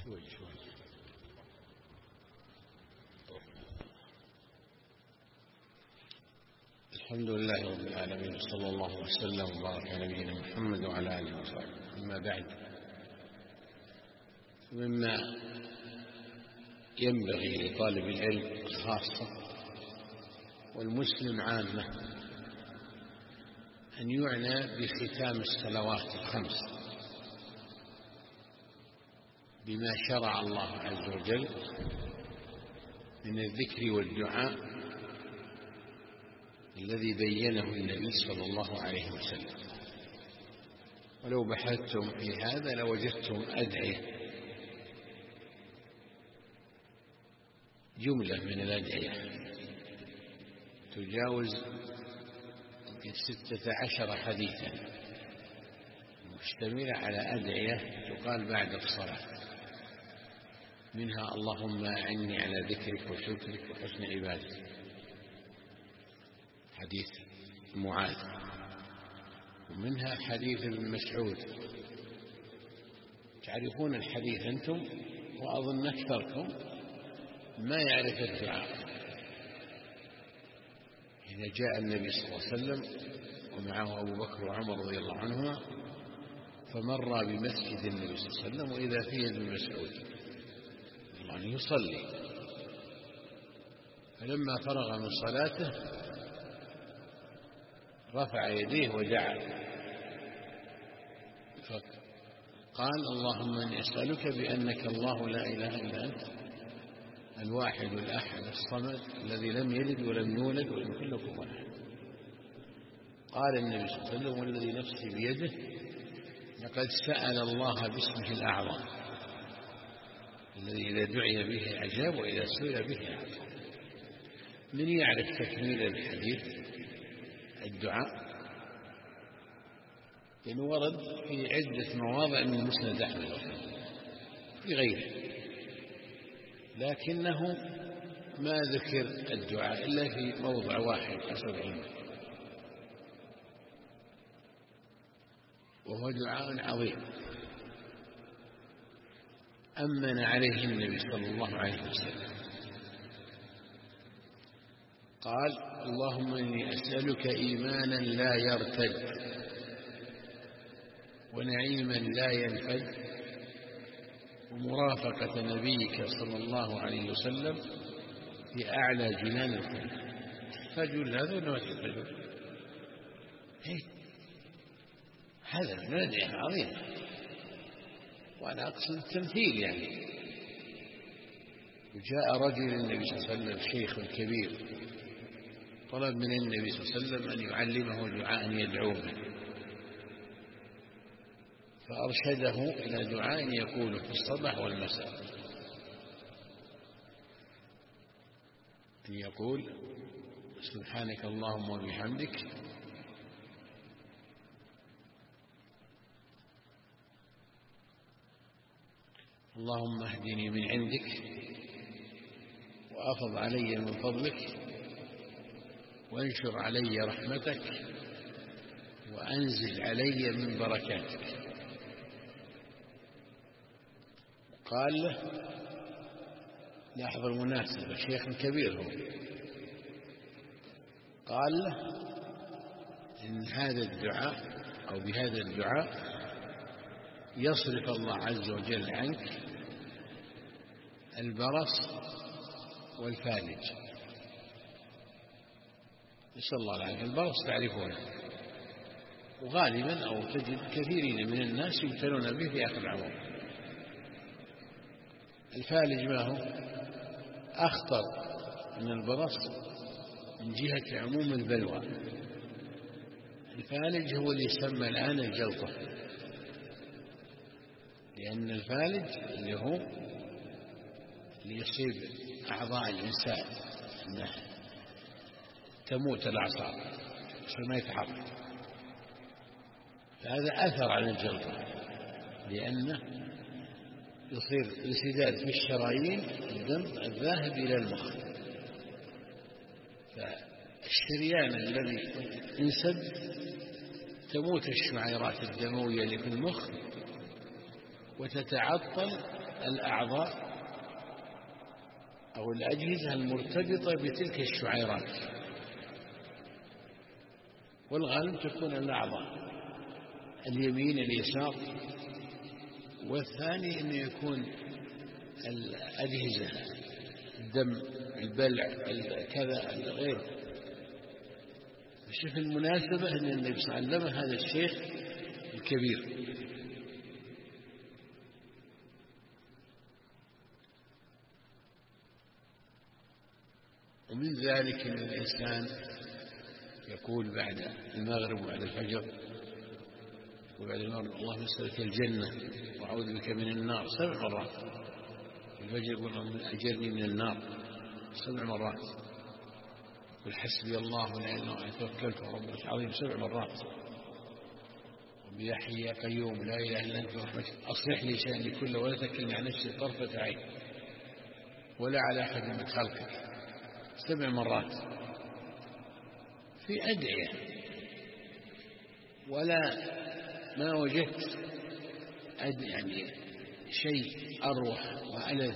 الحمد لله رب العالمين، صلى الله وسلم وبارك على نبينا محمد وعلى آله وصحبه. أما بعد، مما ينبغي لطالب العلم خاصة والمسلم عامة أن يعنى بختام الصلوات الخمس بما شرع الله عز وجل من الذكر والدعاء الذي بينه النبي صلى الله عليه وسلم. ولو بحثتم في هذا لوجدتم أدعية، جملة من الأدعية تجاوز 16 حديثا مشتملة على أدعية تقال بعد الصلاة، منها اللهم أعني على ذكرك وشكرك وحسن عبادتك، حديث معاذ، ومنها حديث ابن مسعود. تعرفون الحديث أنتم، وأظن أكثركم ما يعرف الدعاء. إذا جاء النبي صلى الله عليه وسلم ومعه أبو بكر وعمر رضي الله عنهما فمر بمسجد النبي صلى الله عليه وسلم وإذا فيه ابن مسعود يعني يصلي، فلما فرغ من صلاته رفع يديه ودعا فقال اللهم إني أسألك بأنك الله لا إله إلا أنت الواحد الأحد الصمد الذي لم يلد ولم يولد ولم يكن له كفوا أحد. قال النبي صلى الله عليه وسلم والذي نفسي بيده لقد سأل الله باسمه الأعظم الذي إذا دعي به أجاب وإذا سئل به أعطى. من يعرف تكميل الحديث الدعاء؟ لأنه ورد في عدة مواضع من مسند أحمد في غيره، لكنه ما ذكر الدعاء إلا في موضع واحد حسب علمه، وهو دعاء عظيم أمن عليه النبي صلى الله عليه وسلم. قال اللهم إني أسألك إيمانا لا يرتد ونعيما لا ينفد ومرافقة نبيك صلى الله عليه وسلم في أعلى جنان الخلد. فجل هذا ولا ما تفجل؟ هذا الأدعية عظيم، وأنا أقصد التمثيل يعني. وجاء رجل النبي صلى الله عليه وسلم شيخ كبير طلب من النبي صلى الله عليه وسلم أن يعلمه دعاء يدعو به، فأرشده إلى دعاء يقوله في الصباح والمساء، أن يقول سبحانك اللهم وبحمدك اللهم اهدني من عندك وأفض علي من فضلك وانشر علي رحمتك وأنزل علي من بركاتك. قال له لاحظ المناسبة، شيخ كبير هو، قال له إن هذا الدعاء أو بهذا الدعاء يصرف الله عز وجل عنك البرص والفالج. نسأل الله العافية. البرص تعرفونه، وغالبا أو تجد كثيرين من الناس يبتلون به في آخر العمر. الفالج ما هو؟ أخطر من البرص من جهة عموم البلوى. الفالج هو اللي يسمى الآن الجلطة، لأن الفالج اللي هو اللي يصيب أعضاء الإنسان أنه تموت الأعصاب ما يتحرك، فهذا أثر على الجلطة لأنه يصير انسداد في الشرايين الدم الذاهب إلى المخ، فالشريان الذي انسد تموت الشعيرات الدموية اللي في المخ وتتعطل الأعضاء أو الأجهزة المرتبطة بتلك الشعيرات، والغالب تكون الأعضاء اليمين اليسار، والثاني أن يكون الأجهزة الدم البلع كذا غيره. شوف المناسبة أن النبي صلى الله عليه وسلم هذا الشيخ الكبير. ومن ذلك أن الإنسان يقول بعد المغرب وبعد الفجر وبعد المغرب اللهم اسألك الجنة وأعوذ بك من النار 7 مرات. الفجر يقول اللهم أجرني من النار 7 مرات. قل حسبي الله لا إله إلا هو توكلت رب العرش العظيم 7 مرات. ويا حي يا قيوم لا إله إلا أنت برحمتك أصلح لي شأني كله ولا تكلني عن نفسي طرفة عين ولا على أحد من خلقك 7 مرات في أدعية. ولا ما وجدت يعني شيء أروح وألذ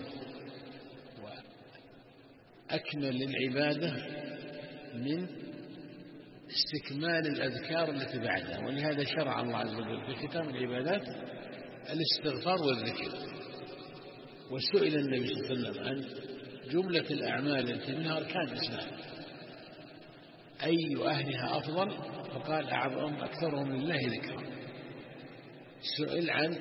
وأكمل للعبادة من استكمال الأذكار التي بعدها. ولهذا شرع الله عز وجل في ختام العبادات الاستغفار والذكر. وسئل النبي صلى الله عليه وسلم عن جملة الأعمال التي منها أركان الإسلام أي أهلها أفضل؟ فقال أعظم أكثرهم لله ذكرا. سئل عن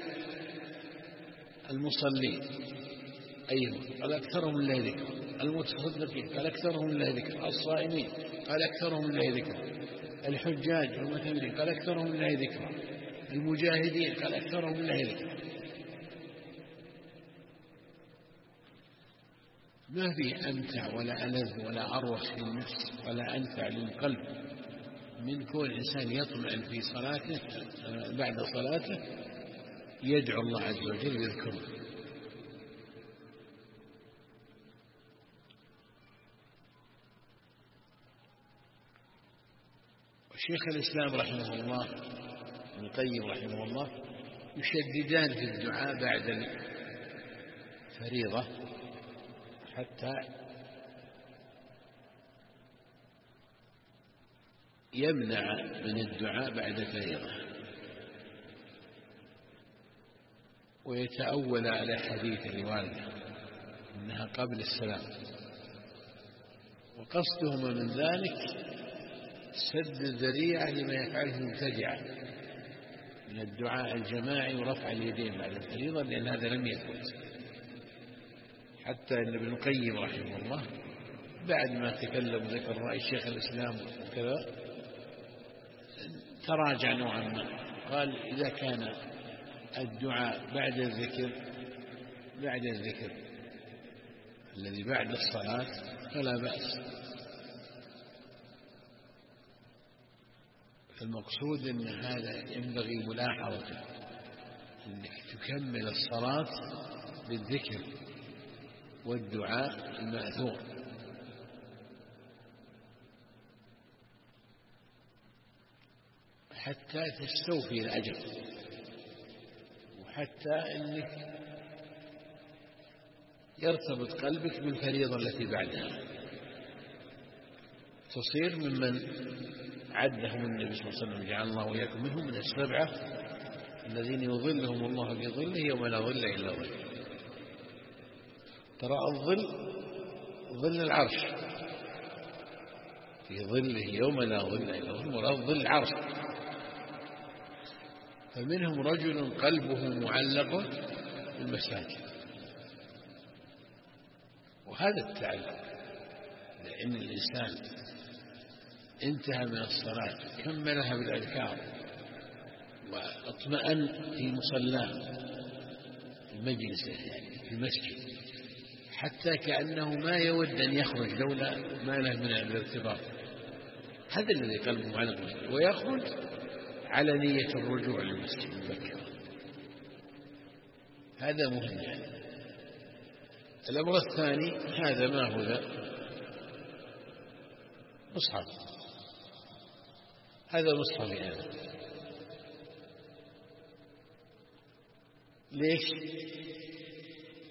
المصلين أيهم؟ قال أكثرهم لله ذكرا. المتصدقين؟ قال أكثرهم لله ذكرا. الصائمين؟ قال أكثرهم لله ذكرا. الحجاج والمعتمرين؟ قال أكثرهم لله ذكرا. المجاهدين؟ قال أكثرهم لله ذكرا. ما في أمتع ولا ألذ ولا أروح في النفس ولا أنفع للقلب من كون الإنسان يطمئن في صلاته بعد صلاته يدعو الله عز وجل ويذكره. وشيخ الإسلام رحمه الله ابن القيم رحمه الله يشددان في الدعاء بعد الفريضة حتى يمنع من الدعاء بعد الفريضة، ويتأول على حديث الوالدة إنها قبل السلام. وقصدهما من ذلك سد الذريعة لما يفعله المبتدعة من الدعاء الجماعي ورفع اليدين بعد الفريضة، لأن هذا لم يثبت. حتى أن ابن القيم رحمه الله بعد ما تكلم ذكر رأي شيخ الإسلام وكذا تراجع نوعا ما، قال إذا كان الدعاء بعد الذكر الذي بعد الصلاة فلا بأس. المقصود أن هذا ينبغي ملاحظته، أنك تكمل الصلاة بالذكر والدعاء المأثور، حتى تستوفي الأجر، وحتى أنك يرتبط قلبك بالفريضة التي بعدها، تصير ممن عدهم النبي صلى الله عليه وسلم جعل الله وإياكم منهم من 7 الذين يظلهم الله بظله يوم لا ظل إلا ظله. ترى الظل ظل العرش، في ظله يوم لا ظل إلا ظله، ولا ظل العرش. فمنهم رجل قلبه معلق بالمساجد، وهذا التعلق، لأن الإنسان انتهى من الصلاة كملها بالأذكار واطمأن في مصلاه في مجلسه يعني في المسجد، حتى كأنه ما يود أن يخرج لولا ما له من الارتباط. هذا الذي قلبه معلق بالمسجد، ويخرج على نية الرجوع للمسجد مبكرا. هذا مهم يعني. الأمر الثاني، هذا ما هو ذا مصحف، هذا مصحف هذا. ليش؟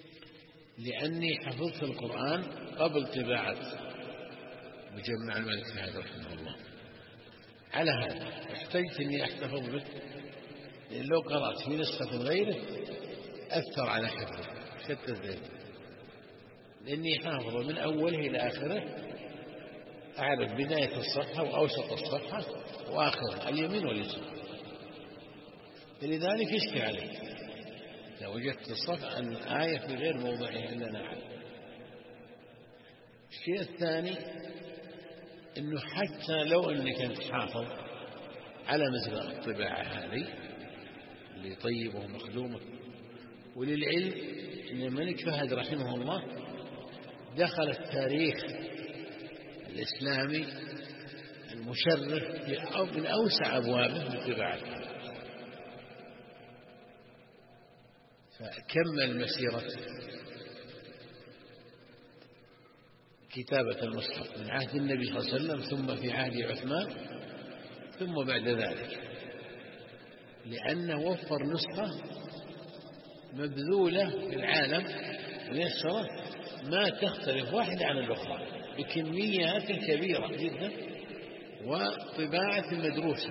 لأني حفظت القرآن قبل طباعة مجمع الملك فهد رحمه الله. على هذا احتجت أني أحتفظ به، لأن لو قرأت في نسخة غيره أثر على حفظه شتت ذهني، لأني حافظه من أوله إلى آخره، أعرف بداية الصفحة وأوسط الصفحة وآخرها اليمين واليسار، فلذلك يشكي عليك إذا وجدت الصفحة أن الآية في غير موضعها إلا أنا أعلم. الشيء الثاني أنه حتى لو أنك أنت حافظ على مثل الطباعة هذه اللي طيبة ومخدومة، وللعلم أن الملك فهد رحمه الله دخل التاريخ الإسلامي المشرف من أوسع أبوابه بطباعته، فكمل مسيرة كتابة المصحف من عهد النبي صلى الله عليه وسلم، ثم في عهد عثمان، ثم بعد ذلك، لأنه وفر نسخة مبذولة في العالم ميسرة ما تختلف واحدة عن الأخرى بكميات كبيرة جدا، وطباعة مدروسة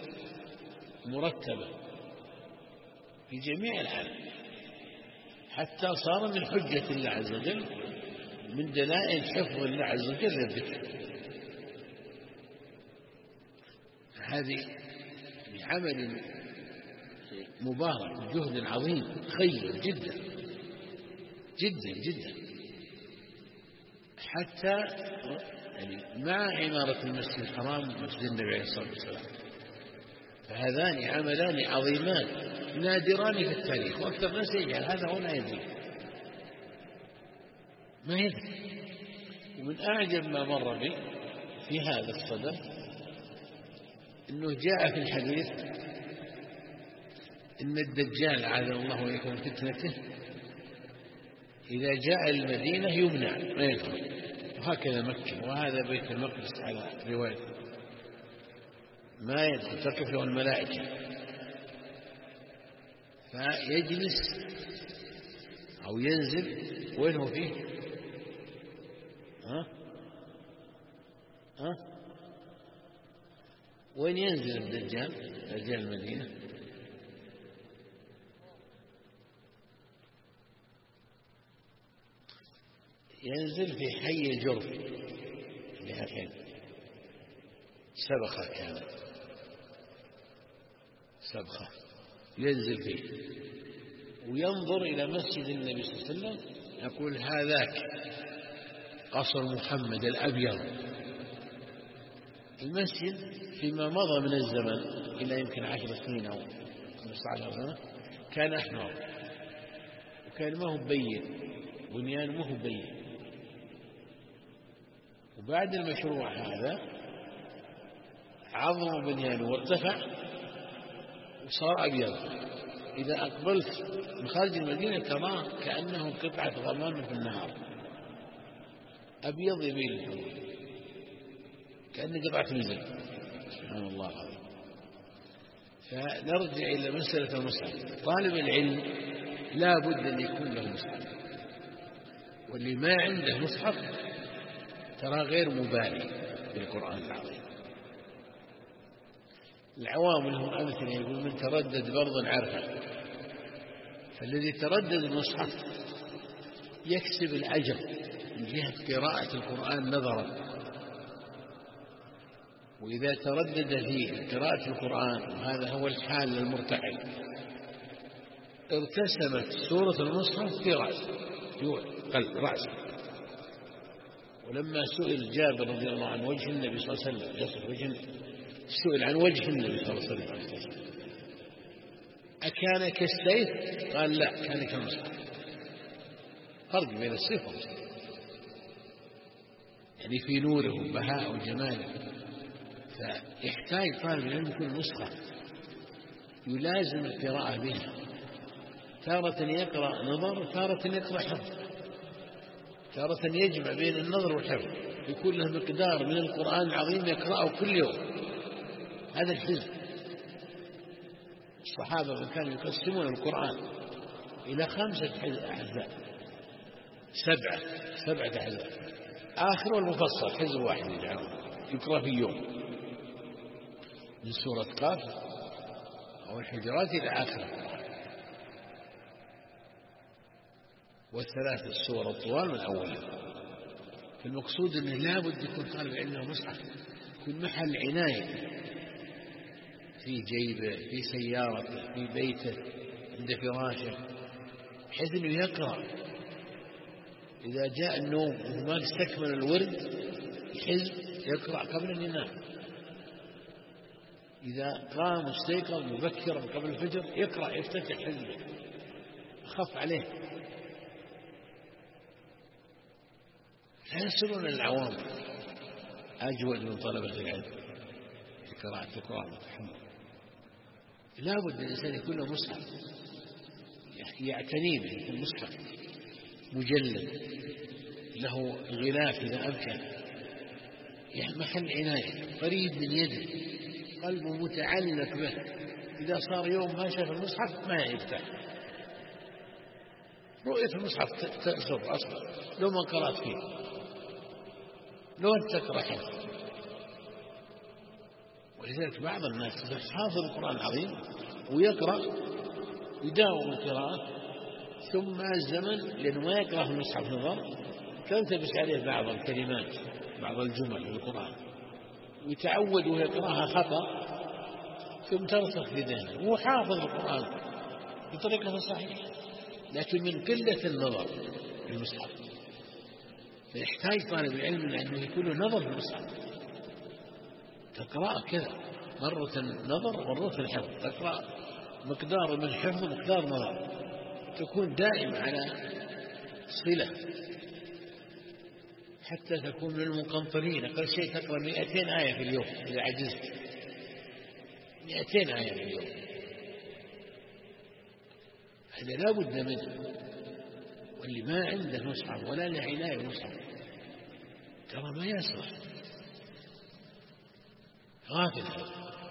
مرتبة في جميع العالم، حتى صار من حجة الله عز وجل، من دلائل حفظ الله عز وجل للذكر. هذه عمل مبارك وجهد عظيم خير جدا جدا جدا، حتى يعني مع عمارة المسجد الحرام مسجد النبي عليه الصلاة والسلام، فهذان عملان عظيمان نادران في التاريخ، وأكثر الناس يجعل هذا ولا يدري، ما يدري. ومن أعجب ما مر بي في هذا الصدد أنه جاء في الحديث إن الدجال عاذنا الله وإياكم فتنته إذا جاء المدينة يمنع ما يدخل، وهكذا مكة، وهذا بيت المقدس على رواية ما يدخل تقف له الملائكة، فيجلس أو ينزل وين هو فيه وين ينزل الدجال رجال المدينة؟ ينزل في حي الجرف لها فين سبخة، كانت سبخة ينزل فيه وينظر إلى مسجد النبي صلى الله عليه وسلم، يقول هذاك قصر محمد الأبيض. المسجد فيما مضى من الزمن إلى يمكن 10 سنين أو 15 سنة كان أحمر، وكان ما هو بين بنيان، ما هو بين. وبعد المشروع هذا عظم بنيانه وارتفع وصار أبيض، إذا أقبلت من خارج المدينة تراه كأنه قطعة غمام في النهار، أبيض يميل كأنه قطعة نزل، سبحان الله العظيم. فنرجع إلى مسألة المصحف. طالب العلم لا بد أن يكون له مصحف، واللي ما عنده مصحف ترى غير مبالي بالقرآن العظيم. العوام لهم أمثلة، يقول من تردد برضا عرفه، فالذي تردد المصحف يكسب الأجر من جهة قراءة القرآن نظرا، وإذا تردد في قراءة القرآن، وهذا هو الحال للمرتحل، ارتسمت سورة المصحف في رأسه، في قلب رأسه. ولما سئل جابر رضي الله عنه وجه النبي صلى الله عليه وسلم، يصف وجه، سئل عن وجه النبي صلى الله عليه وسلم أكان كالسيف؟ قال لا، كان كالمصحف. فرق بين السيف والمصحف، يعني في نوره وبهاء وجماله. فيحتاج طالب العلم يكون نسخة يلازم القراءة بها، تارة يقرأ نظر، تارة يقرأ حفظ، تارة يجمع بين النظر والحفظ، يكون له مقدار من القرآن العظيم يقرأه كل يوم. هذا الحزب. الصحابة كانوا يقسمون القرآن إلى 5 أحزاب، 7 أحزاب، آخر والمفصل حزب واحد يقرأ في يوم، من سورة قاف أو الحجرات إلى آخره، والثلاث السور الطوال من أولها. فالمقصود أنه لا بد يكون طالب علم مصحف، يكون محل عناية في جيبه، في سيارته، في بيته، عند فراشه، بحيث أنه يقرأ إذا جاء النوم وما استكمل الورد الحزب يقرأ قبل أن ينام، إذا قام واستيقظ مبكرا قبل الفجر يقرأ يفتتح حزبه، أخف عليه. لا يصلون العوام أجود من طلبة العلم في قراءة القرآن. لا بد الإنسان يكون له مصحف يعتني به، المصحف مجلد له غلاف إذا أمكن، يعني محل عناية قريب من يده، قلبه متعلق به، إذا صار يوم ما شاف المصحف ما يفتح، رؤية المصحف تأثر أصلا لو ما قرأت فيه، لو أنت تقرأ حفظ. ولذلك بعض الناس حافظ القرآن العظيم ويقرأ يداوم القراءة، ثم مع الزمن لأنه ما يقرأ في المصحف نظر تلتبس عليه بعض الكلمات، بعض الجمل في القرآن، ويتعود ويقرأها خطأ، ثم ترسخ في ذهنه. هو حافظ القرآن بطريقة صحيحة، لكن من قلة النظر في المصحف. فيحتاج طالب العلم أنه يكون له نظر في المصحف، تقرأ كذا مرة نظر ومرة الحفظ، تقرأ مقدار من حفظ ومقدار نظر، تكون دائم على صلة حتى تكون من المقنطرين. أقل شيء تقرأ 200 آية في اليوم إذا عجزت، 200 آية في اليوم، هذا لا بد منه. واللي ما عنده مصحف ولا له عناية بمصحف ترى ما يصلح، غافل.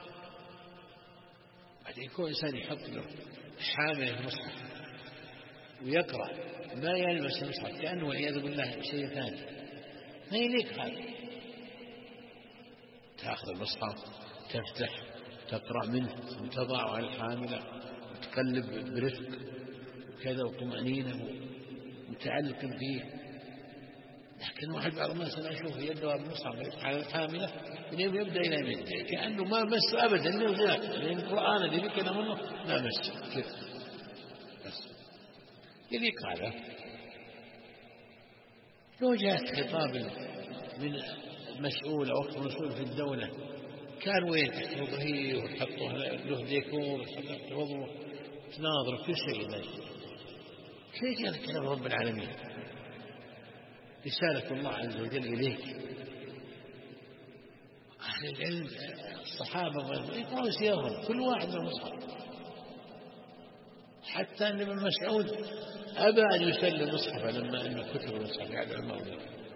بعد يكون إنسان يحط له حامل المصحف ويقرأ ما يلمس المصحف كأنه والعياذ بالله شيء ثاني، ما يليق هذا. تأخذ المصحف تفتح تقرأ منه وتضع على الحاملة وتقلب برفق وكذا وطمأنينة متعلق فيه. لكن واحد بعض الناس أنا أشوف يده المصحف على الحاملة من يوم يبدأ إلى يمين كأنه ما مس أبدا من الغلاف، لأن القرآن الذي ذكر منه ما مس كذا بس يليق هذا. لو جاءت خطاب من مسؤول أو مسؤول في الدولة كان وين تحفظه هي وتحطه له ديكور وتحفظه تناظر كل شيء ذلك، كيف كان كلام رب العالمين رسالة الله عز وجل إليك. أهل العلم الصحابة يقرأوا سيرهم كل واحد من المصحف، حتى أن ابن مسعود أبى أن يسلم مصحفا لما أنه كتب المصحف على الماضي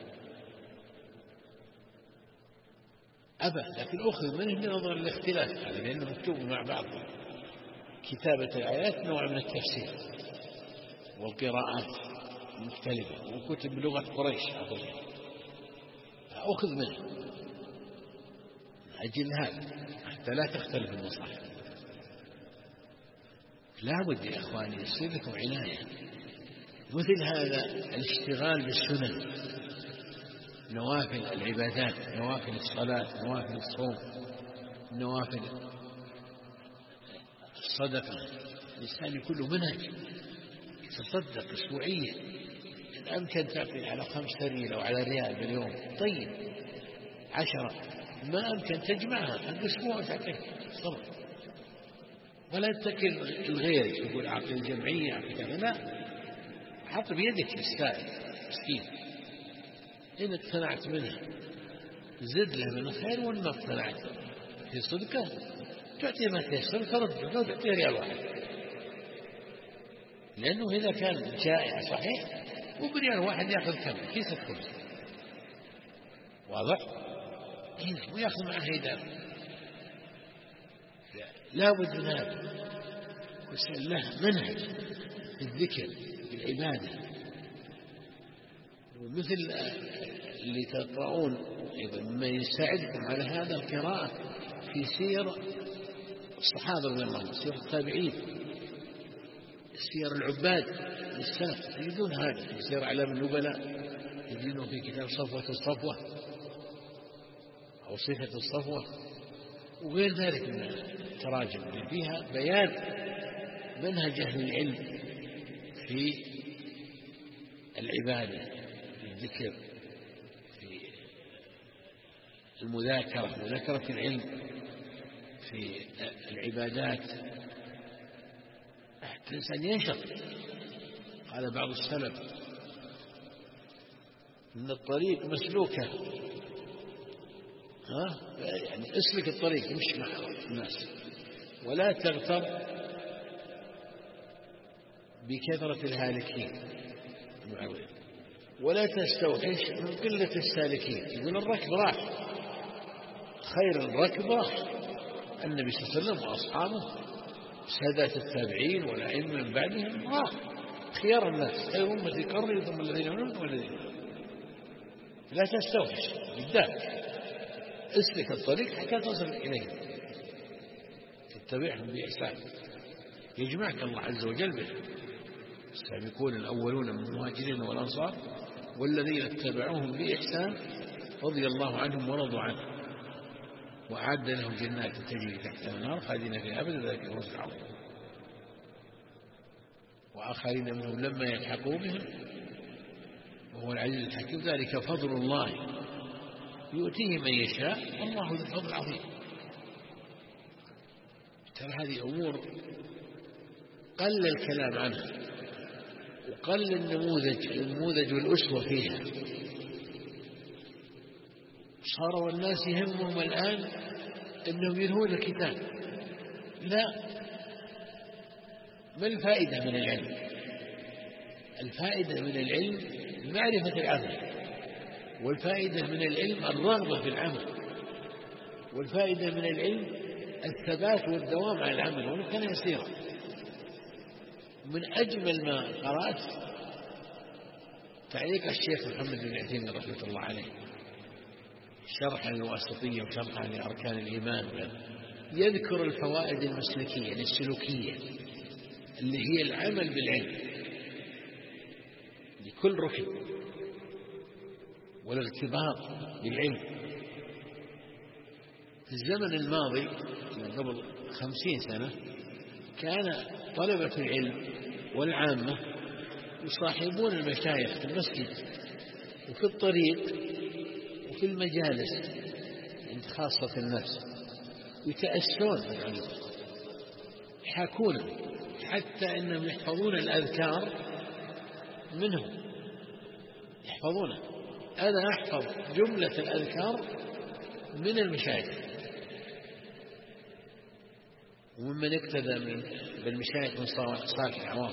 أبى، لكن أخذ منه بنظر الاختلاف هذا، لأنه مكتوب مع بعض كتابة الآيات نوع من التفسير والقراءات مختلفة وكتب بلغة قريش أخذ منه أجل هذا حتى لا تختلف المصاحف. لا بد يا إخواني يصير لكم عناية. مثل هذا الاشتغال بالسنن، نوافل العبادات، نوافل الصلاة، نوافل الصوم، نوافل الصدقة، الإنسان يكون له منهج يتصدق أسبوعيا، إن أمكن تعطي على 5 ريال أو على ريال باليوم طيب 10، ما أمكن تجمعها حق أسبوع تعطيه صبر، ولا تتكل الغير يقول أعطي الجمعية أعطي كذا، لا، حط بيدك السائل مسكين إن اقتنعت منها زد له من الخير، وإن ما اقتنعت في صدقة تعطي ما تيسر ترد لو تعطي ريال واحد، لأنه إذا كان جائع صحيح وبريال واحد يأخذ كم كيس الخبز واضح ويأخذ معه هيدان. لا بد من هذا، وسأل له منهج في الذكر في العبادة ومثل اللي تقرؤون أيضا مما يساعدكم على هذا القراءة في سير الصحابة رضي الله عنهم، سير التابعين، سير العباد للسلف، تجدون هذا في سير أعلام النبلاء، تجدونه في كتاب صفوة الصفوة أو صفة الصفوة، وغير ذلك من التراجم اللي فيها بيان منهج أهل العلم في العبادة، في الذكر، في المذاكرة، مذاكرة العلم، في العبادات، حتى الإنسان ينشط. قال بعض السلف إن الطريق مسلوكة، يعني اسلك الطريق، مش مع الناس، ولا تغتر بكثرة الهالكين، ولا تستوحش من قلة السالكين. يقول الركب راح، خير الركب راح النبي صلى الله عليه وسلم وأصحابه سادات التابعين والأئمة من بعدهم، راح خيار الناس، خير أمتي قرني ثم الذين يؤمنون والذين، لا تستوحش بالذات، اسلك الطريق حتى تصل إليه، تتبعهم بإحسان، يجمعك الله عز وجل به. السابقون الأولون من المهاجرين والأنصار والذين اتبعوهم بإحسان رضي الله عنهم ورضوا عنه وأعد لهم جنات تجري تحتها الأنهار خالدين فيها أبدا، ذلك الفوز العظيم. وآخرين منهم لما يلحقوا بهم وهو العزيز الحكيم، ذلك فضل الله يؤتيه من يشاء والله ذو الفضل العظيم. ترى هذه أمور قل الكلام عنها وقل النموذج والأسوة فيها. صاروا الناس يهمهم الآن أنهم ينهون الكتاب. لا، ما الفائدة من العلم؟ الفائدة من العلم معرفة العمل، والفائدة من العلم الرغبة في العمل، والفائدة من العلم الثبات والدوام على العمل ولو كان يسيرا. من أجمل ما قرأت تعليق الشيخ محمد بن عثيمين رحمة الله عليه، شرحا للواسطية وشرحا لأركان الإيمان، يذكر الفوائد المسلكية السلوكية اللي هي العمل بالعلم لكل ركن، والارتباط بالعلم. في الزمن الماضي من قبل 50 سنة كان طلبة العلم والعامة يصاحبون المشايخ في المسجد وفي الطريق وفي المجالس عند خاصة الناس، يتأسون بالعلم، يحاكونه، حتى أنهم يحفظون الأذكار منهم، يحفظونه. أنا أحفظ جملة الأذكار من المشايخ، وممن اقتدى بالمشايخ من صالح العوام.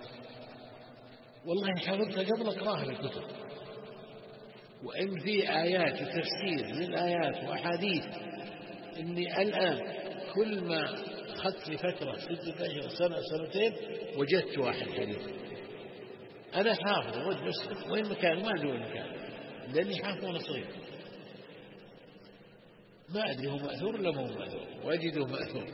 والله حفظتها قبل أقراها بالكتب، وإن في آيات وتفسير للآيات وأحاديث إني الآن كل ما أخذت لفترة 16 سنة سنتين وجدت واحد حديث أنا حافظ ود مسلم وين مكان ما أدري وين مكان، لأني حافظ وأنا صغير، ما أدري هو مأثور ولا مو مأثور، وأجده مأثورا.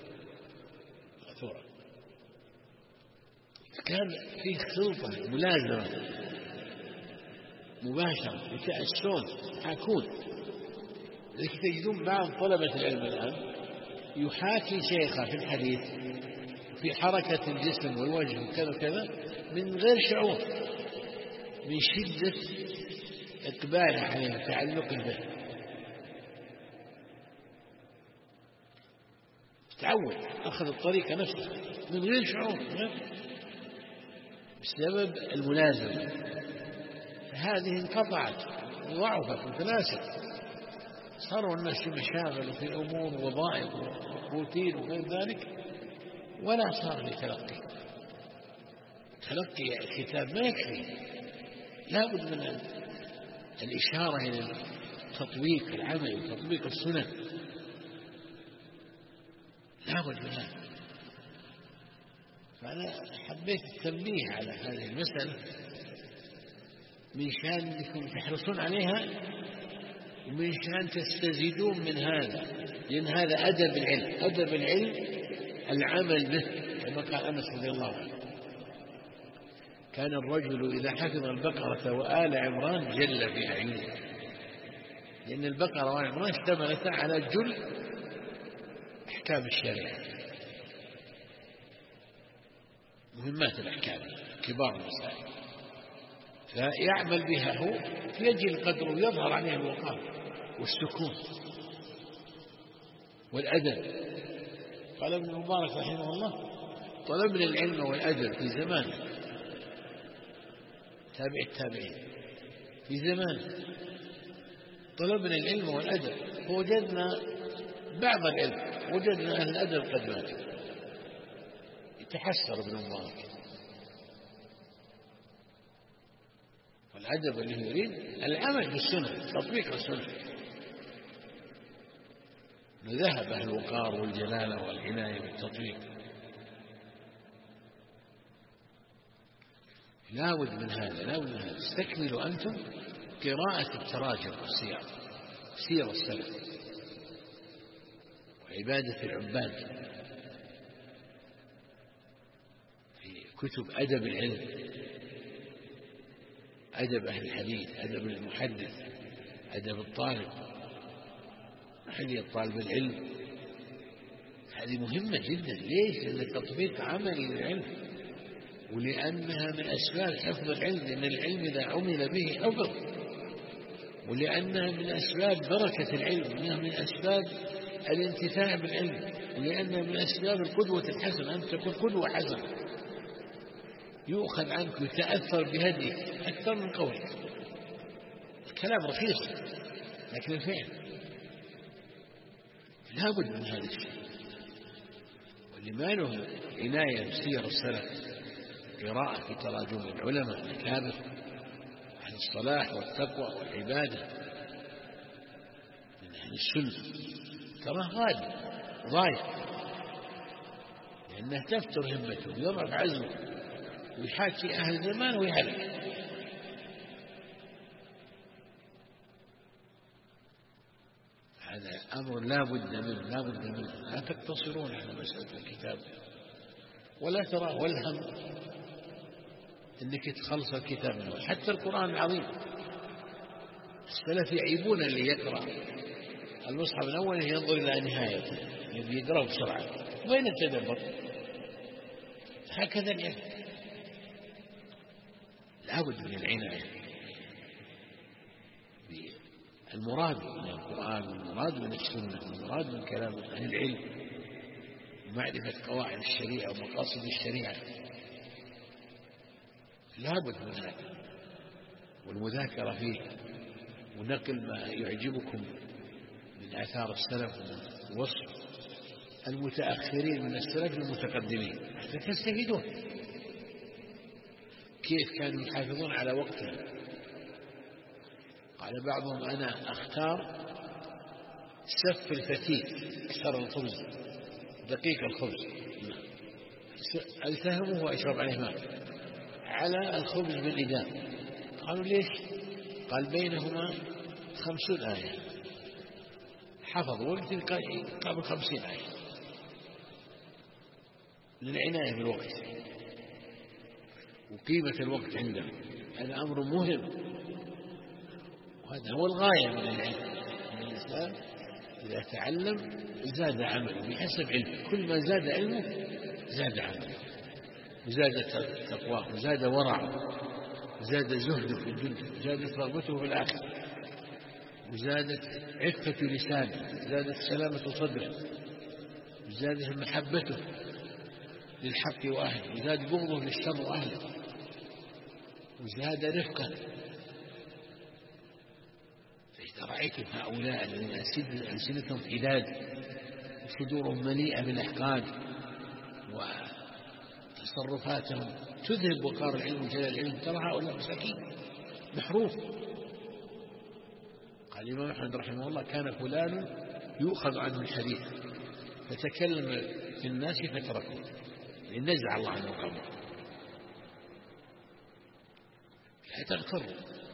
كان فيه خلطة ملازمة مباشرة، يتأسون حاكون. لذلك تجدون بعض طلبة العلم الآن يحاكي شيخه في الحديث في حركة الجسم والوجه وكذا كذا من غير شعور، من شدة إقباله عليه وتعلقه به، تعود أخذ الطريقة نفسه من غير شعور بسبب الملازمة. هذه انقطعت وضعفت وتناسب، صاروا الناس في مشاغل وفي أمور وظائف وروتين وغير ذلك، ولا صار لتلقي. تلقي الكتاب ما يكفي، لا بد من الإشارة إلى تطبيق العمل وتطبيق السنن، لا بد من هذا. فأنا حبيت التنبيه على هذه المسألة من شأن أنكم تحرصون عليها، ومن شأن تستزيدون من هذا، لأن هذا أدب العلم. أدب العلم العمل به، كما قال أنس رضي الله عنه: كان الرجل إذا حفظ البقرة وآل عمران جل في أعينه، لأن البقرة وآل عمران اشتملتا على جل أحكام الشريعة، مهمات الأحكام، كبار المسائل، فيعمل بها هو يجي القدر ويظهر عليه الوقار والسكون والأدب. قال ابن المبارك رحمه الله: طلبنا العلم والأدب في زمان تابع التابعين، في زمان طلبنا العلم والأدب فوجدنا بعض العلم، وجدنا أهل الأدب قد ماتوا. يتحسر ابن المبارك. والأدب اللي يريد العمل بالسنة، تطبيق السنة. ذهب أهل الوقار والجلالة والعناية بالتطبيق. لا بد من هذا، لا بد من هذا. استكملوا أنتم قراءة التراجم والسير، سير السلف وعبادة العباد في كتب أدب العلم، أدب أهل الحديث، أدب المحدث، أدب الطالب، حديث طالب العلم. هذه مهمة جدا. ليش؟ لأن تطبيق عملي للعلم، ولأنها من أسباب حفظ العلم، لأن العلم إذا عمل به حفظ، ولأنها من أسباب بركة العلم، وأنها من أسباب الانتفاع بالعلم، ولأنها من أسباب القدوة الحسنة. أن تكون قدوة حسنة يؤخذ عنك ويتأثر بهديك أكثر من قولك. الكلام رخيص، لكن الفعل لا بد من هذا الشيء. واللي ما له عناية بسير السلف، قراءة في تراجم العلماء الأكابر عن الصلاح والتقوى والعبادة من أهل السنة، تراه غالي ضايع، لأنه تفتر همته ويضعف عزمه ويحاكي أهل زمان ويهلك. هذا أمر لا بد منه، لا بد منه. لا تقتصرون على مسألة الكتاب، ولا ترى والهم أنك تخلص الكتاب منه. حتى القرآن العظيم السلف يعيبون اللي يقرأ المصحف الأول ينظر إلى نهايته، يبي يقرأ بسرعة، وين التدبر؟ هكذا العلم لا بد من العناية المراد من القرآن، والمراد من السنة، والمراد من كلام أهل العلم، ومعرفة قواعد الشريعة ومقاصد الشريعة. لا بد من هذا، والمذاكرة فيه، ونقل ما يعجبكم من آثار السلف، ووصف المتأخرين من السلف المتقدمين حتى تستفيدون كيف كانوا يحافظون على وقتهم. قال بعضهم: أنا أختار سف الفتيل أكثر الخبز، دقيق الخبز، ألتهمه وأشرب عليه ماء، على الخبز بالإدام. قالوا: ليش؟ قال: بينهما 50 آية، حفظ وقت قبل 50 آية، للعناية بالوقت وقيمة الوقت عندهم. هذا أمر مهم، وهذا هو الغاية من العلم. الإنسان إذا تعلم زاد عمله بحسب علمه، كل ما زاد علمه زاد عمله، وزاد تقواه، وزاد ورعه، وزاد زهده في الدنيا، وزادت رغبته في الآخرة، وزادت عفة لسانه، وزادت سلامة صدره، وزادت محبته للحق وأهله، وزاد بغضه للشر وأهله، وزاد رفقه. فإذا رأيتم هؤلاء الذين ألسنتهم حداد وصدورهم مليئة بالأحقاد وتصرفاتهم تذهب وقار العلم وجلال العلم، ترى هؤلاء مساكين محروف. قال الإمام أحمد رحمه الله: كان فلان يؤخذ عنه الحديث فتكلم في الناس فتركه، لنزع الله عنه قبره. لا تغتروا،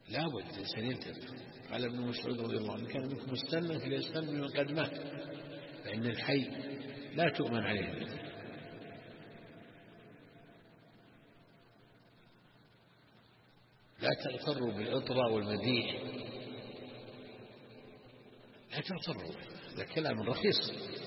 لا بد الإنسان ينتبه. قال ابن مسعود رضي الله عنه: كان منكم مستنى فليستن بمن قد مات، فإن الحي لا تؤمن عليه الفتنة. لا تغتروا بالإطراء والمديح، لا تغتروا، هذا كلام رخيص.